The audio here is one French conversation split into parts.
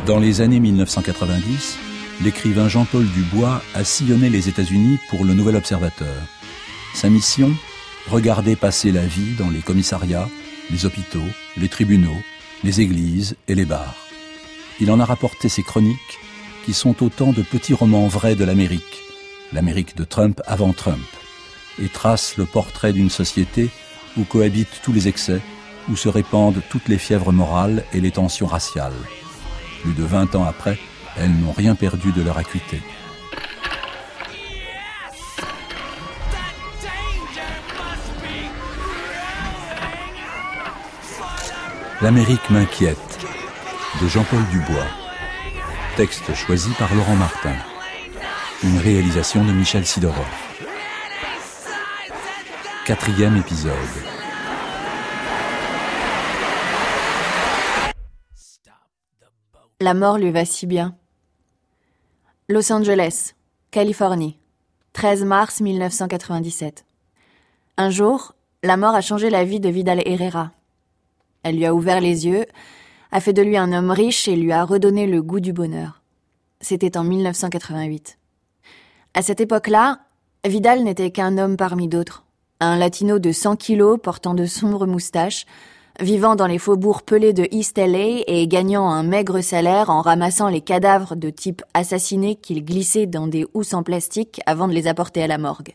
Dans les années 1990, l'écrivain Jean-Paul Dubois a sillonné les États-Unis pour le Nouvel Observateur. Sa mission, regarder passer la vie dans les commissariats, les hôpitaux, les tribunaux, les églises et les bars. Il en a rapporté ses chroniques, qui sont autant de petits romans vrais de l'Amérique de Trump avant Trump, et trace le portrait d'une société où cohabitent tous les excès, où se répandent toutes les fièvres morales et les tensions raciales. Plus de 20 ans après, elles n'ont rien perdu de leur acuité. L'Amérique m'inquiète, de Jean-Paul Dubois. Texte choisi par Laurent Martin. Une réalisation de Michel Sidorov. 4e épisode. La mort lui va si bien. Los Angeles, Californie, 13 mars 1997. Un jour, la mort a changé la vie de Vidal Herrera. Elle lui a ouvert les yeux, a fait de lui un homme riche et lui a redonné le goût du bonheur. C'était en 1988. À cette époque-là, Vidal n'était qu'un homme parmi d'autres. Un latino de 100 kilos portant de sombres moustaches, vivant dans les faubourgs pelés de East LA et gagnant un maigre salaire en ramassant les cadavres de types assassinés qu'il glissait dans des housses en plastique avant de les apporter à la morgue.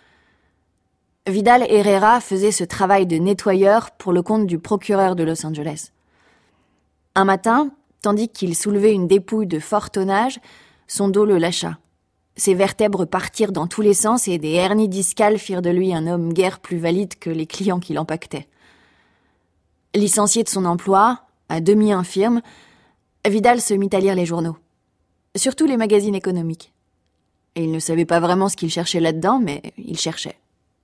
Vidal Herrera faisait ce travail de nettoyeur pour le compte du procureur de Los Angeles. Un matin, tandis qu'il soulevait une dépouille de fort tonnage, son dos le lâcha. Ses vertèbres partirent dans tous les sens et des hernies discales firent de lui un homme guère plus valide que les clients qui l'empaquetaient. Licencié de son emploi, à demi infirme, Vidal se mit à lire les journaux, surtout les magazines économiques. Et il ne savait pas vraiment ce qu'il cherchait là-dedans, mais il cherchait.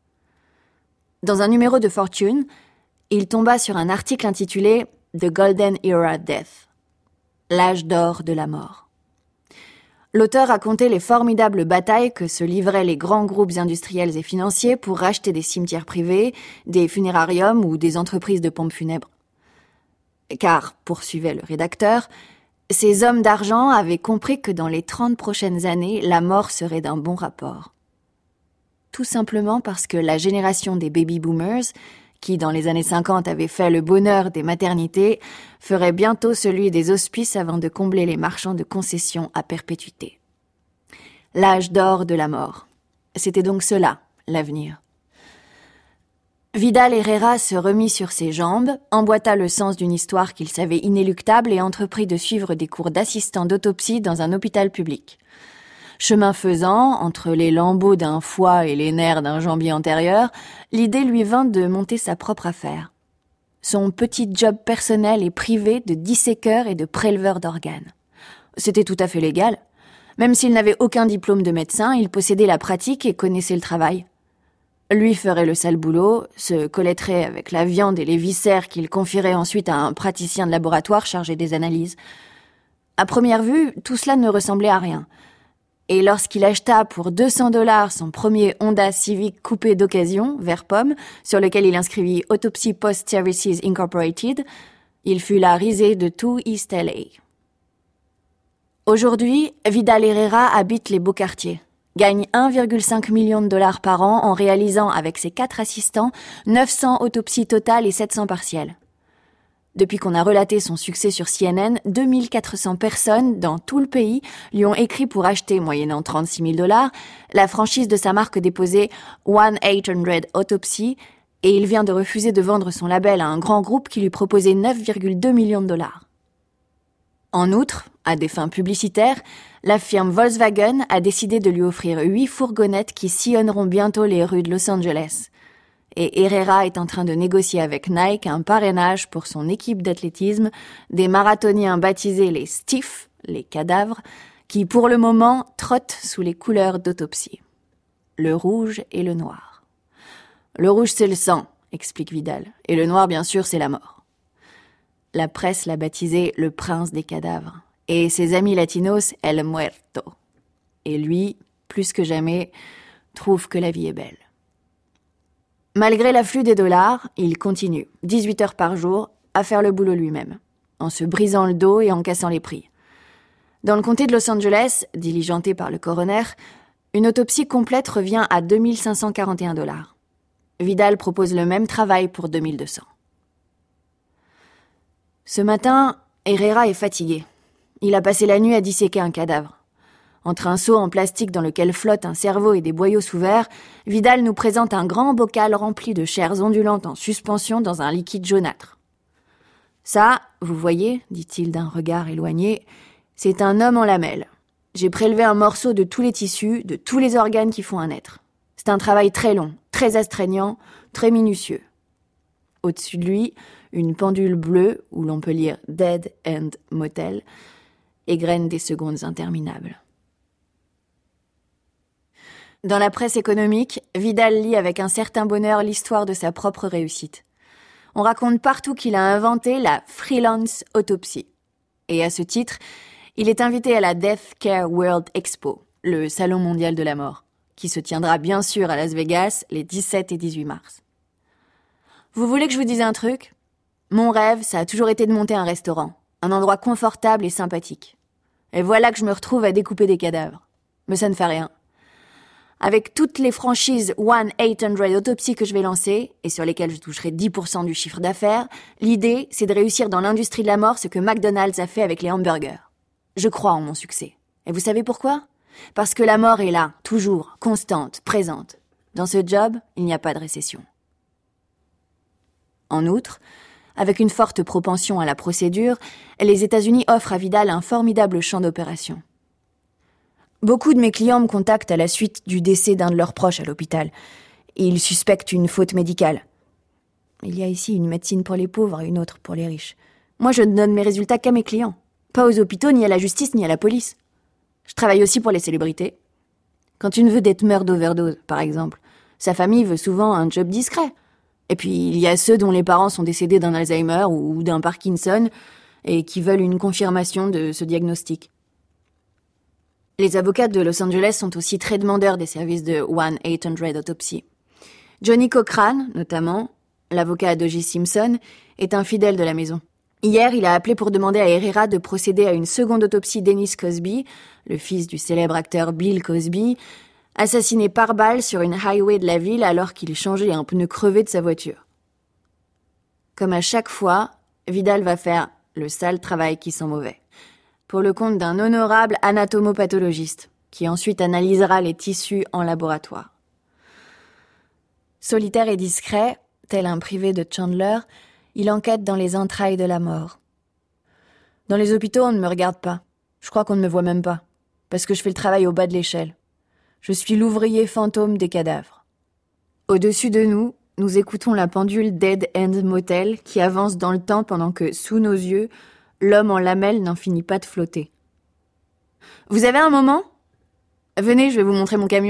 Dans un numéro de Fortune, il tomba sur un article intitulé « The Golden Era Death », l'âge d'or de la mort. L'auteur racontait les formidables batailles que se livraient les grands groupes industriels et financiers pour racheter des cimetières privés, des funérariums ou des entreprises de pompes funèbres. Car, poursuivait le rédacteur, ces hommes d'argent avaient compris que dans les 30 prochaines années, la mort serait d'un bon rapport. Tout simplement parce que la génération des baby-boomers, qui dans les années 50 avait fait le bonheur des maternités, ferait bientôt celui des hospices avant de combler les marchands de concessions à perpétuité. L'âge d'or de la mort. C'était donc cela, l'avenir. Vidal Herrera se remit sur ses jambes, emboîta le sens d'une histoire qu'il savait inéluctable et entreprit de suivre des cours d'assistant d'autopsie dans un hôpital public. Chemin faisant, entre les lambeaux d'un foie et les nerfs d'un jambier antérieur, l'idée lui vint de monter sa propre affaire. Son petit job personnel et privé de disséqueur et de préleveur d'organes. C'était tout à fait légal. Même s'il n'avait aucun diplôme de médecin, il possédait la pratique et connaissait le travail. Lui ferait le sale boulot, se colletterait avec la viande et les viscères qu'il confierait ensuite à un praticien de laboratoire chargé des analyses. À première vue, tout cela ne ressemblait à rien. Et lorsqu'il acheta pour $200 son premier Honda Civic coupé d'occasion, vert pomme, sur lequel il inscrivit Autopsy Post Services Incorporated, il fut la risée de tout East LA. Aujourd'hui, Vidal Herrera habite les beaux quartiers, gagne $1,5 million par an en réalisant avec ses 4 assistants 900 autopsies totales et 700 partielles. Depuis qu'on a relaté son succès sur CNN, 2400 personnes dans tout le pays lui ont écrit pour acheter, moyennant $36 000, la franchise de sa marque déposée 1-800 Autopsy, et il vient de refuser de vendre son label à un grand groupe qui lui proposait $9,2 millions. En outre, à des fins publicitaires, la firme Volkswagen a décidé de lui offrir 8 fourgonnettes qui sillonneront bientôt les rues de Los Angeles. Et Herrera est en train de négocier avec Nike un parrainage pour son équipe d'athlétisme, des marathoniens baptisés les Stiffs, les cadavres, qui pour le moment trottent sous les couleurs d'autopsie. Le rouge et le noir. Le rouge c'est le sang, explique Vidal, et le noir bien sûr c'est la mort. La presse l'a baptisé le prince des cadavres, et ses amis latinos El Muerto. Et lui, plus que jamais, trouve que la vie est belle. Malgré l'afflux des dollars, il continue, 18 heures par jour, à faire le boulot lui-même, en se brisant le dos et en cassant les prix. Dans le comté de Los Angeles, diligenté par le coroner, une autopsie complète revient à 2 541 $. Vidal propose le même travail pour 2 200. Ce matin, Herrera est fatigué. Il a passé la nuit à disséquer un cadavre. Entre un seau en plastique dans lequel flotte un cerveau et des boyaux sous verre, Vidal nous présente un grand bocal rempli de chairs ondulantes en suspension dans un liquide jaunâtre. « Ça, vous voyez, dit-il d'un regard éloigné, c'est un homme en lamelles. J'ai prélevé un morceau de tous les tissus, de tous les organes qui font un être. C'est un travail très long, très astreignant, très minutieux. » Au-dessus de lui, une pendule bleue, où l'on peut lire « Dead End Motel », égrène des secondes interminables. Dans la presse économique, Vidal lit avec un certain bonheur l'histoire de sa propre réussite. On raconte partout qu'il a inventé la freelance autopsie. Et à ce titre, il est invité à la Death Care World Expo, le salon mondial de la mort, qui se tiendra bien sûr à Las Vegas les 17 et 18 mars. Vous voulez que je vous dise un truc ? Mon rêve, ça a toujours été de monter un restaurant, un endroit confortable et sympathique. Et voilà que je me retrouve à découper des cadavres. Mais ça ne fait rien. Avec toutes les franchises 1-800 Autopsy que je vais lancer, et sur lesquelles je toucherai 10% du chiffre d'affaires, l'idée, c'est de réussir dans l'industrie de la mort ce que McDonald's a fait avec les hamburgers. Je crois en mon succès. Et vous savez pourquoi ? Parce que la mort est là, toujours, constante, présente. Dans ce job, il n'y a pas de récession. En outre, avec une forte propension à la procédure, les États-Unis offrent à Vidal un formidable champ d'opération. Beaucoup de mes clients me contactent à la suite du décès d'un de leurs proches à l'hôpital. Ils suspectent une faute médicale. Il y a ici une médecine pour les pauvres et une autre pour les riches. Moi, je ne donne mes résultats qu'à mes clients. Pas aux hôpitaux, ni à la justice, ni à la police. Je travaille aussi pour les célébrités. Quand une vedette meurt d'overdose, par exemple, sa famille veut souvent un job discret. Et puis, il y a ceux dont les parents sont décédés d'un Alzheimer ou d'un Parkinson et qui veulent une confirmation de ce diagnostic. Les avocats de Los Angeles sont aussi très demandeurs des services de 1-800 Autopsy. Johnny Cochran, notamment, l'avocat d'O.J. Simpson, est un fidèle de la maison. Hier, il a appelé pour demander à Herrera de procéder à une seconde autopsie d'Ennis Cosby, le fils du célèbre acteur Bill Cosby, assassiné par balle sur une highway de la ville alors qu'il changeait un pneu crevé de sa voiture. Comme à chaque fois, Vidal va faire le sale travail qui sent mauvais, pour le compte d'un honorable anatomopathologiste, qui ensuite analysera les tissus en laboratoire. Solitaire et discret, tel un privé de Chandler, il enquête dans les entrailles de la mort. Dans les hôpitaux, on ne me regarde pas. Je crois qu'on ne me voit même pas, parce que je fais le travail au bas de l'échelle. Je suis l'ouvrier fantôme des cadavres. Au-dessus de nous, nous écoutons la pendule Dead End Motel qui avance dans le temps pendant que, sous nos yeux, l'homme en lamelles n'en finit pas de flotter. « Vous avez un moment ? Venez, je vais vous montrer mon camion. »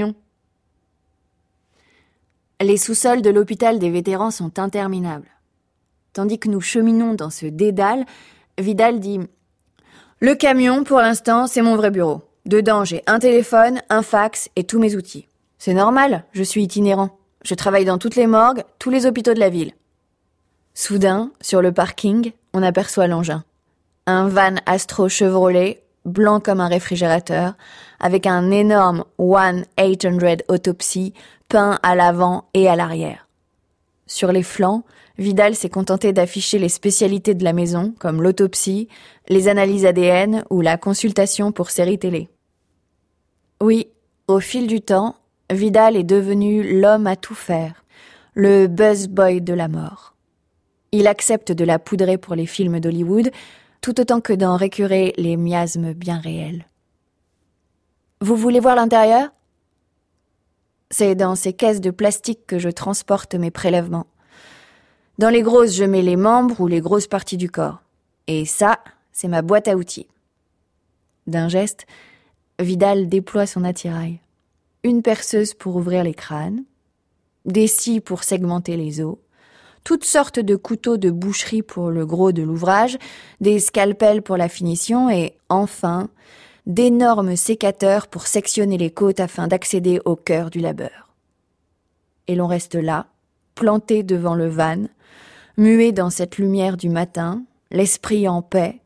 Les sous-sols de l'hôpital des vétérans sont interminables. Tandis que nous cheminons dans ce dédale, Vidal dit « Le camion, pour l'instant, c'est mon vrai bureau. Dedans, j'ai un téléphone, un fax et tous mes outils. C'est normal, je suis itinérant. Je travaille dans toutes les morgues, tous les hôpitaux de la ville. » Soudain, sur le parking, on aperçoit l'engin. Un van Astro Chevrolet, blanc comme un réfrigérateur, avec un énorme 1-800 Autopsy peint à l'avant et à l'arrière. Sur les flancs, Vidal s'est contenté d'afficher les spécialités de la maison, comme l'autopsie, les analyses ADN ou la consultation pour séries télé. Oui, au fil du temps, Vidal est devenu l'homme à tout faire, le buzz boy de la mort. Il accepte de la poudrer pour les films d'Hollywood, tout autant que d'en récurer les miasmes bien réels. Vous voulez voir l'intérieur ? C'est dans ces caisses de plastique que je transporte mes prélèvements. Dans les grosses, je mets les membres ou les grosses parties du corps. Et ça, c'est ma boîte à outils. D'un geste, Vidal déploie son attirail. Une perceuse pour ouvrir les crânes, des scies pour segmenter les os, toutes sortes de couteaux de boucherie pour le gros de l'ouvrage, des scalpels pour la finition et, enfin, d'énormes sécateurs pour sectionner les côtes afin d'accéder au cœur du labeur. Et l'on reste là, planté devant le van, muet dans cette lumière du matin, l'esprit en paix,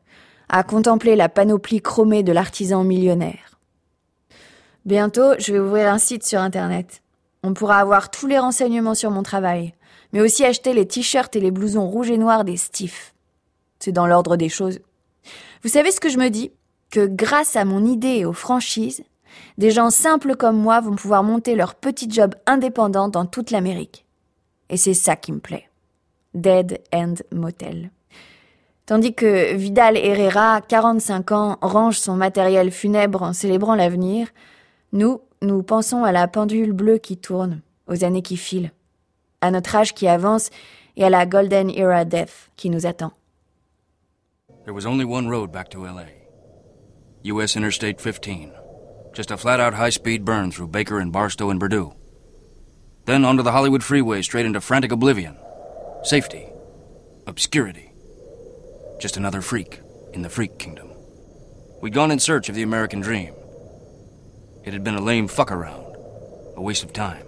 à contempler la panoplie chromée de l'artisan millionnaire. Bientôt, je vais ouvrir un site sur Internet. On pourra avoir tous les renseignements sur mon travail, mais aussi acheter les t-shirts et les blousons rouges et noirs des Stiff. C'est dans l'ordre des choses. Vous savez ce que je me dis ? Que grâce à mon idée et aux franchises, des gens simples comme moi vont pouvoir monter leur petit job indépendant dans toute l'Amérique. Et c'est ça qui me plaît. Dead End Motel. Tandis que Vidal Herrera, 45 ans, range son matériel funèbre en célébrant l'avenir, nous pensons à la pendule bleue qui tourne, aux années qui filent, à notre âge qui avance et à la Golden Era Death qui nous attend. There was only one road back to L.A. U.S. Interstate 15. Just a flat-out high-speed burn through Baker and Barstow and Purdue. Then onto the Hollywood freeway straight into frantic oblivion. Safety. Obscurity. Just another freak in the freak kingdom. We'd gone in search of the American dream. It had been a lame fuck-around. A waste of time.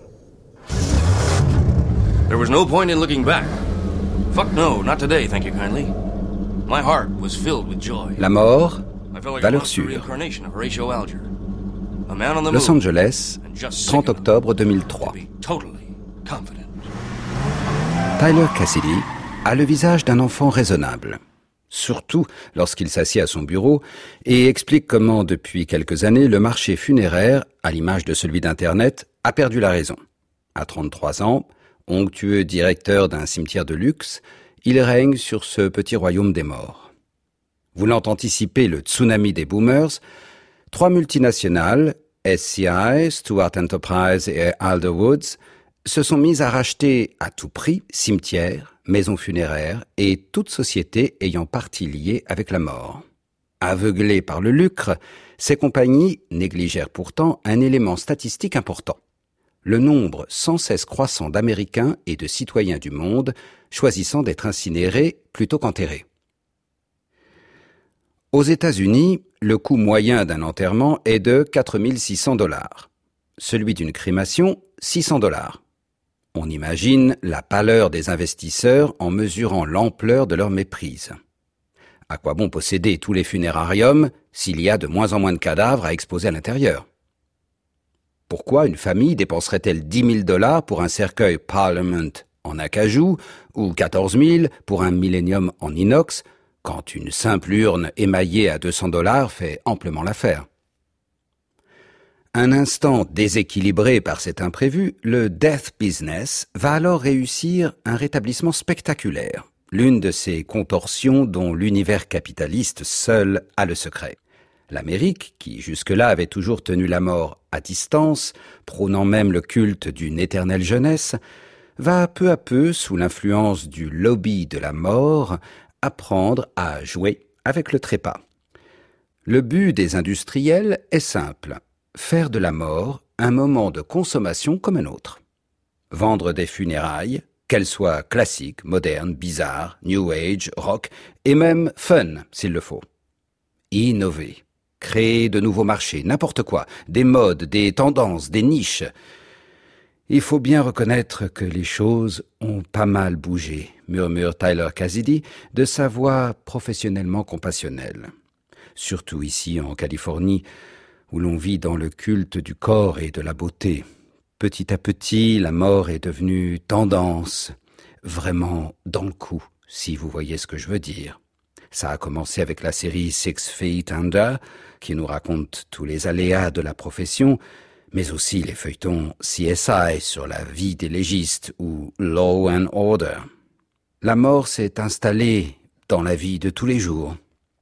There was no point in looking back. Fuck no, not today, thank you kindly. My heart was filled with joy. La mort, valeur sûre. Los Angeles, 30 octobre 2003. Tyler Cassidy a le visage d'un enfant raisonnable. Surtout lorsqu'il s'assied à son bureau et explique comment, depuis quelques années, le marché funéraire, à l'image de celui d'Internet, a perdu la raison. À 33 ans, onctueux directeur d'un cimetière de luxe, il règne sur ce petit royaume des morts. Voulant anticiper le tsunami des boomers, 3 multinationales, SCI, Stewart Enterprise et Alderwoods, se sont mises à racheter à tout prix cimetières, maisons funéraires et toute société ayant partie liée avec la mort. Aveuglées par le lucre, ces compagnies négligèrent pourtant un élément statistique important. Le nombre sans cesse croissant d'Américains et de citoyens du monde choisissant d'être incinérés plutôt qu'enterrés. Aux États-Unis, le coût moyen d'un enterrement est de 4 600 $. Celui d'une crémation, 600 $. On imagine la pâleur des investisseurs en mesurant l'ampleur de leur méprise. À quoi bon posséder tous les funérariums s'il y a de moins en moins de cadavres à exposer à l'intérieur ? Pourquoi une famille dépenserait-elle 10 000 $ pour un cercueil Parliament en acajou ou 14 000 pour un Millennium en inox quand une simple urne émaillée à 200 $ fait amplement l'affaire? Un instant déséquilibré par cet imprévu, le death business va alors réussir un rétablissement spectaculaire, l'une de ces contorsions dont l'univers capitaliste seul a le secret. L'Amérique, qui jusque-là avait toujours tenu la mort à distance, prônant même le culte d'une éternelle jeunesse, va peu à peu, sous l'influence du lobby de la mort, apprendre à jouer avec le trépas. Le but des industriels est simple, faire de la mort un moment de consommation comme un autre. Vendre des funérailles, qu'elles soient classiques, modernes, bizarres, new age, rock, et même fun, s'il le faut. Innover. Créer de nouveaux marchés, n'importe quoi, des modes, des tendances, des niches. Il faut bien reconnaître que les choses ont pas mal bougé, murmure Tyler Cassidy de sa voix professionnellement compassionnelle. Surtout ici en Californie, où l'on vit dans le culte du corps et de la beauté. Petit à petit, la mort est devenue tendance, vraiment dans le coup, si vous voyez ce que je veux dire. Ça a commencé avec la série 6 Feet Under, qui nous raconte tous les aléas de la profession, mais aussi les feuilletons CSI sur la vie des légistes ou Law and Order. La mort s'est installée dans la vie de tous les jours.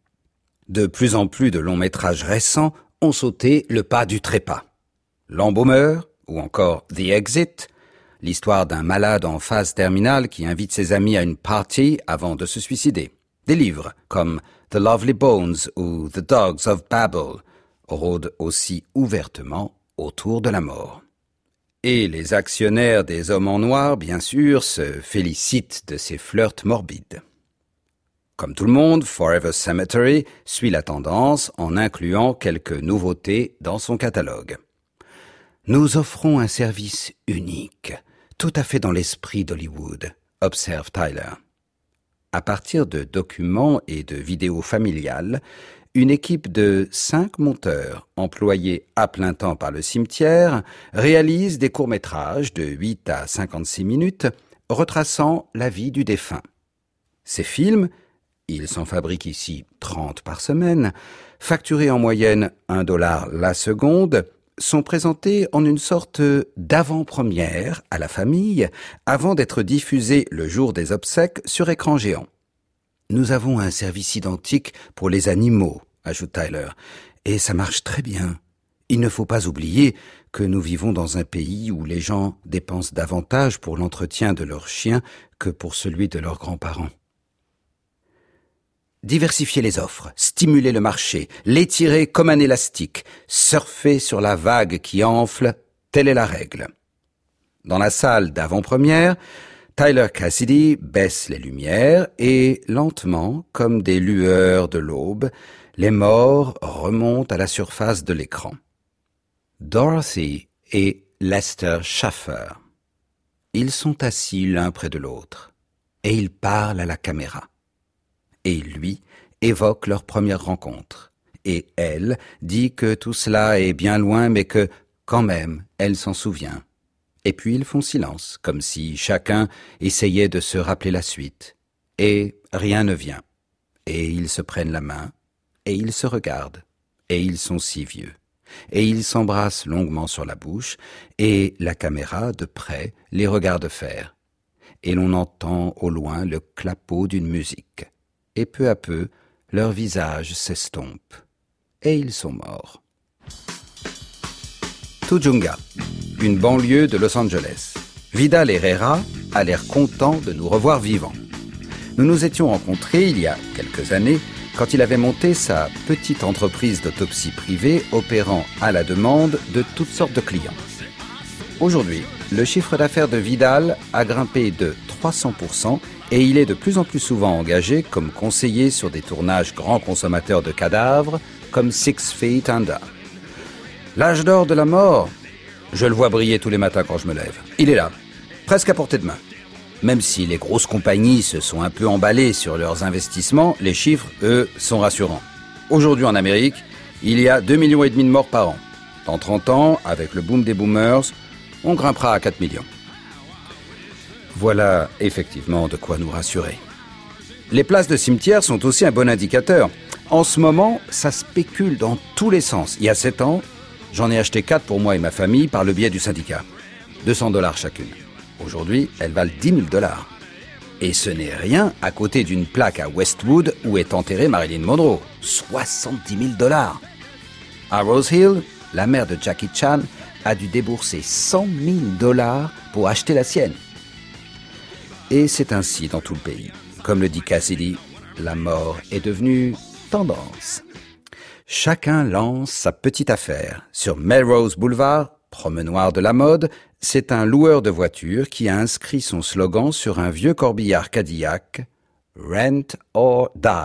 De plus en plus de longs métrages récents ont sauté le pas du trépas. L'embaumeur, ou encore The Exit, l'histoire d'un malade en phase terminale qui invite ses amis à une party avant de se suicider. Des livres comme The Lovely Bones ou The Dogs of Babel rôdent aussi ouvertement autour de la mort. Et les actionnaires des hommes en noir, bien sûr, se félicitent de ces flirts morbides. Comme tout le monde, Forever Cemetery suit la tendance en incluant quelques nouveautés dans son catalogue. Nous offrons un service unique, tout à fait dans l'esprit d'Hollywood, observe Tyler. à partir de documents et de vidéos familiales, une équipe de 5 monteurs, employés à plein temps par le cimetière, réalise des courts-métrages de 8 à 56 minutes, retraçant la vie du défunt. Ces films, il s'en fabrique ici 30 par semaine, facturés en moyenne $1 la seconde, sont présentés en une sorte d'avant-première à la famille avant d'être diffusés le jour des obsèques sur écran géant. Nous avons un service identique pour les animaux, ajoute Tyler, et ça marche très bien. Il ne faut pas oublier que nous vivons dans un pays où les gens dépensent davantage pour l'entretien de leurs chiens que pour celui de leurs grands-parents. Diversifier les offres, stimuler le marché, l'étirer comme un élastique, surfer sur la vague qui enfle, telle est la règle. Dans la salle d'avant-première, Tyler Cassidy baisse les lumières et, lentement, comme des lueurs de l'aube, les morts remontent à la surface de l'écran. Dorothy et Lester Schaffer. Ils sont assis l'un près de l'autre et ils parlent à la caméra. Et lui évoque leur première rencontre. Et elle dit que tout cela est bien loin, mais que, quand même, elle s'en souvient. Et puis ils font silence, comme si chacun essayait de se rappeler la suite. Et rien ne vient. Et ils se prennent la main, et ils se regardent. Et ils sont si vieux. Et ils s'embrassent longuement sur la bouche, et la caméra, de près, les regarde faire. Et l'on entend au loin le clapot d'une musique. Et peu à peu, leurs visages s'estompent. Et ils sont morts. Tujunga, une banlieue de Los Angeles. Vidal Herrera a l'air content de nous revoir vivants. Nous nous étions rencontrés il y a quelques années quand il avait monté sa petite entreprise d'autopsie privée opérant à la demande de toutes sortes de clients. Aujourd'hui, le chiffre d'affaires de Vidal a grimpé de 300% et il est de plus en plus souvent engagé comme conseiller sur des tournages grands consommateurs de cadavres comme 6 Feet Under. L'âge d'or de la mort, je le vois briller tous les matins quand je me lève. Il est là, presque à portée de main. Même si les grosses compagnies se sont un peu emballées sur leurs investissements, les chiffres, eux, sont rassurants. Aujourd'hui en Amérique, il y a 2,5 millions de morts par an. Dans 30 ans, avec le boom des boomers, on grimpera à 4 millions. Voilà effectivement de quoi nous rassurer. Les places de cimetière sont aussi un bon indicateur. En ce moment, ça spécule dans tous les sens. Il y a 7 ans, j'en ai acheté 4 pour moi et ma famille par le biais du syndicat. $200 chacune. Aujourd'hui, elles valent $10,000. Et ce n'est rien à côté d'une plaque à Westwood où est enterrée Marilyn Monroe. $70,000. À Rose Hill, la mère de Jackie Chan a dû débourser $100,000 pour acheter la sienne. Et c'est ainsi dans tout le pays. Comme le dit Cassidy, la mort est devenue tendance. Chacun lance sa petite affaire. Sur Melrose Boulevard, promenoir de la mode, c'est un loueur de voitures qui a inscrit son slogan sur un vieux corbillard Cadillac « Rent or Die ».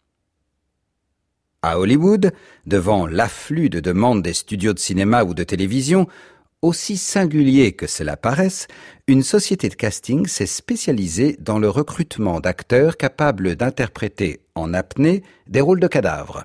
À Hollywood, devant l'afflux de demandes des studios de cinéma ou de télévision, aussi singulier que cela paraisse, une société de casting s'est spécialisée dans le recrutement d'acteurs capables d'interpréter en apnée des rôles de cadavres.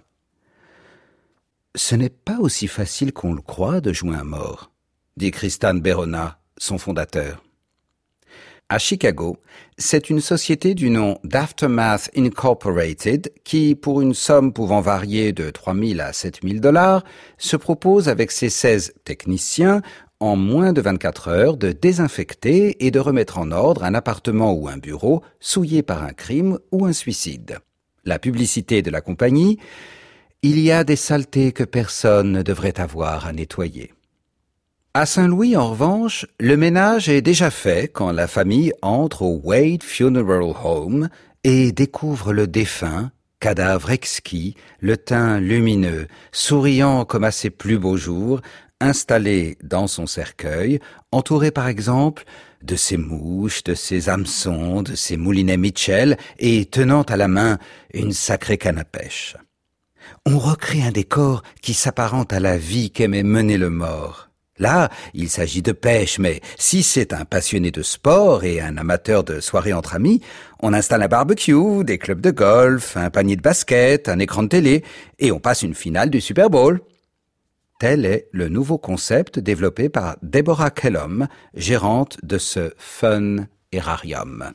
Ce n'est pas aussi facile qu'on le croit de jouer un mort, dit Tristan Berona, son fondateur. À Chicago, c'est une société du nom d'Aftermath Incorporated qui, pour une somme pouvant varier de $3,000 à $7,000, se propose avec ses 16 techniciens en moins de 24 heures de désinfecter et de remettre en ordre un appartement ou un bureau souillé par un crime ou un suicide. La publicité de la compagnie: il y a des saletés que personne ne devrait avoir à nettoyer. À Saint-Louis, en revanche, le ménage est déjà fait quand la famille entre au Wade Funeral Home et découvre le défunt, cadavre exquis, le teint lumineux, souriant comme à ses plus beaux jours, installé dans son cercueil, entouré par exemple de ses mouches, de ses hameçons, de ses moulinets Mitchell et tenant à la main une sacrée canne à pêche. On recrée un décor qui s'apparente à la vie qu'aimait mener le mort. Là, il s'agit de pêche, mais si c'est un passionné de sport et un amateur de soirées entre amis, on installe un barbecue, des clubs de golf, un panier de basket, un écran de télé, et on passe une finale du Super Bowl. Tel est le nouveau concept développé par Deborah Kellum, gérante de ce Fun Aerarium.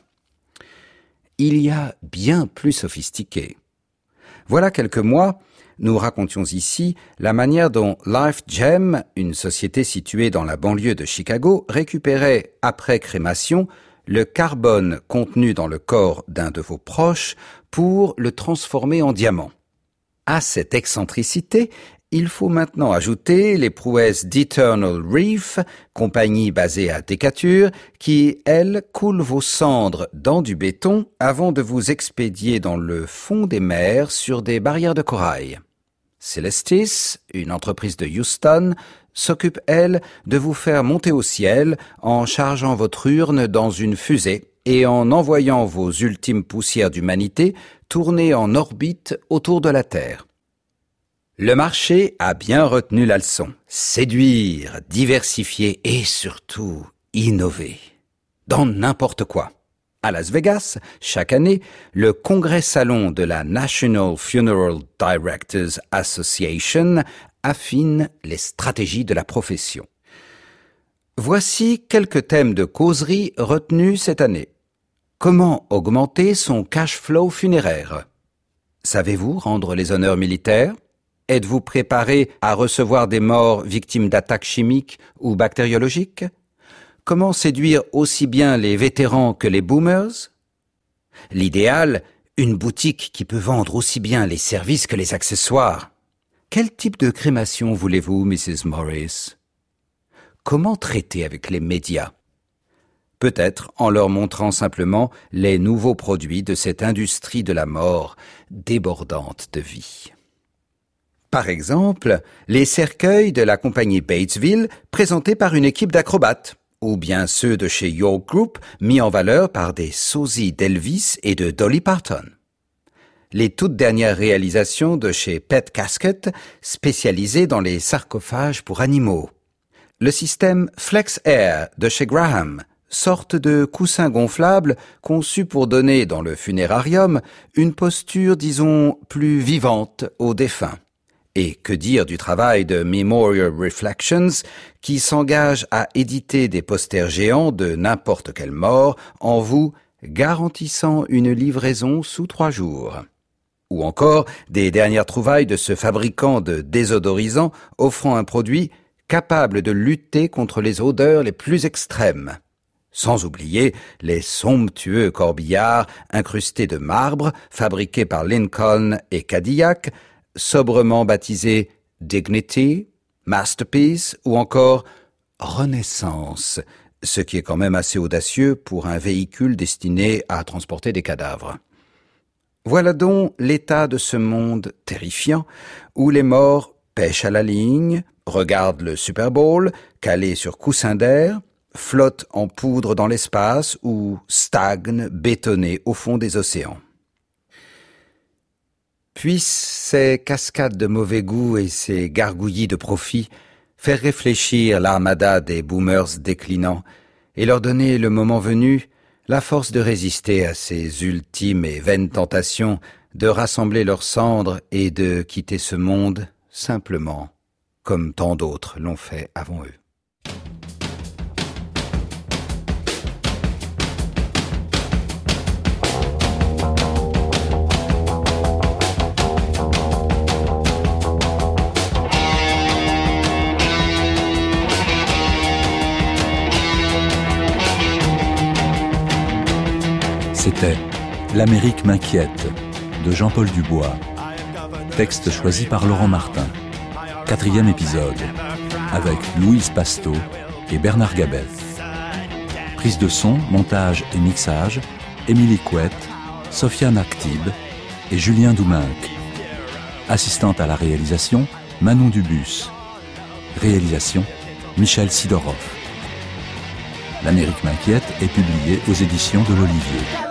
Il y a bien plus sophistiqué. Voilà quelques mois, nous racontions ici la manière dont Life Gem, une société située dans la banlieue de Chicago, récupérait, après crémation, le carbone contenu dans le corps d'un de vos proches pour le transformer en diamant. À cette excentricité, il faut maintenant ajouter les prouesses d'Eternal Reef, compagnie basée à Decatur, qui, elle, coule vos cendres dans du béton avant de vous expédier dans le fond des mers sur des barrières de corail. Celestis, une entreprise de Houston, s'occupe, elle, de vous faire monter au ciel en chargeant votre urne dans une fusée et en envoyant vos ultimes poussières d'humanité tourner en orbite autour de la Terre. Le marché a bien retenu la leçon. Séduire, diversifier et surtout innover. Dans n'importe quoi. À Las Vegas, chaque année, le congrès salon de la National Funeral Directors Association affine les stratégies de la profession. Voici quelques thèmes de causerie retenus cette année. Comment augmenter son cash flow funéraire? Savez-vous rendre les honneurs militaires? Êtes-vous préparé à recevoir des morts victimes d'attaques chimiques ou bactériologiques? Comment séduire aussi bien les vétérans que les boomers? L'idéal, une boutique qui peut vendre aussi bien les services que les accessoires. Quel type de crémation voulez-vous, Mrs. Morris? Comment traiter avec les médias? Peut-être en leur montrant simplement les nouveaux produits de cette industrie de la mort débordante de vie. Par exemple, les cercueils de la compagnie Batesville présentés par une équipe d'acrobates, ou bien ceux de chez York Group mis en valeur par des sosies d'Elvis et de Dolly Parton. Les toutes dernières réalisations de chez Pet Casket, spécialisées dans les sarcophages pour animaux. Le système Flex Air de chez Graham, sorte de coussin gonflable conçu pour donner dans le funérarium une posture, disons, plus vivante aux défunts. Et que dire du travail de Memorial Reflections, qui s'engage à éditer des posters géants de n'importe quelle mort en vous garantissant une livraison sous 3 jours. Ou encore des dernières trouvailles de ce fabricant de désodorisants offrant un produit capable de lutter contre les odeurs les plus extrêmes. Sans oublier les somptueux corbillards incrustés de marbre fabriqués par Lincoln et Cadillac, sobrement baptisés Dignity, Masterpiece ou encore Renaissance, ce qui est quand même assez audacieux pour un véhicule destiné à transporter des cadavres. Voilà donc l'état de ce monde terrifiant où les morts pêchent à la ligne, regardent le Super Bowl, calés sur coussin d'air, flottent en poudre dans l'espace ou stagnent bétonnés au fond des océans. Puissent ces cascades de mauvais goût et ces gargouillis de profit faire réfléchir l'armada des boomers déclinants et leur donner, le moment venu, la force de résister à ces ultimes et vaines tentations de rassembler leurs cendres et de quitter ce monde simplement comme tant d'autres l'ont fait avant eux. C'était L'Amérique m'inquiète de Jean-Paul Dubois. Texte choisi par Laurent Martin. 4e épisode avec Louise Pasteau et Bernard Gabet. Prise de son, montage et mixage, Émilie Couette, Sofiane Aktib et Julien Douminc. Assistante à la réalisation, Manon Dubus. Réalisation, Michel Sidorov. L'Amérique m'inquiète est publié aux éditions de l'Olivier.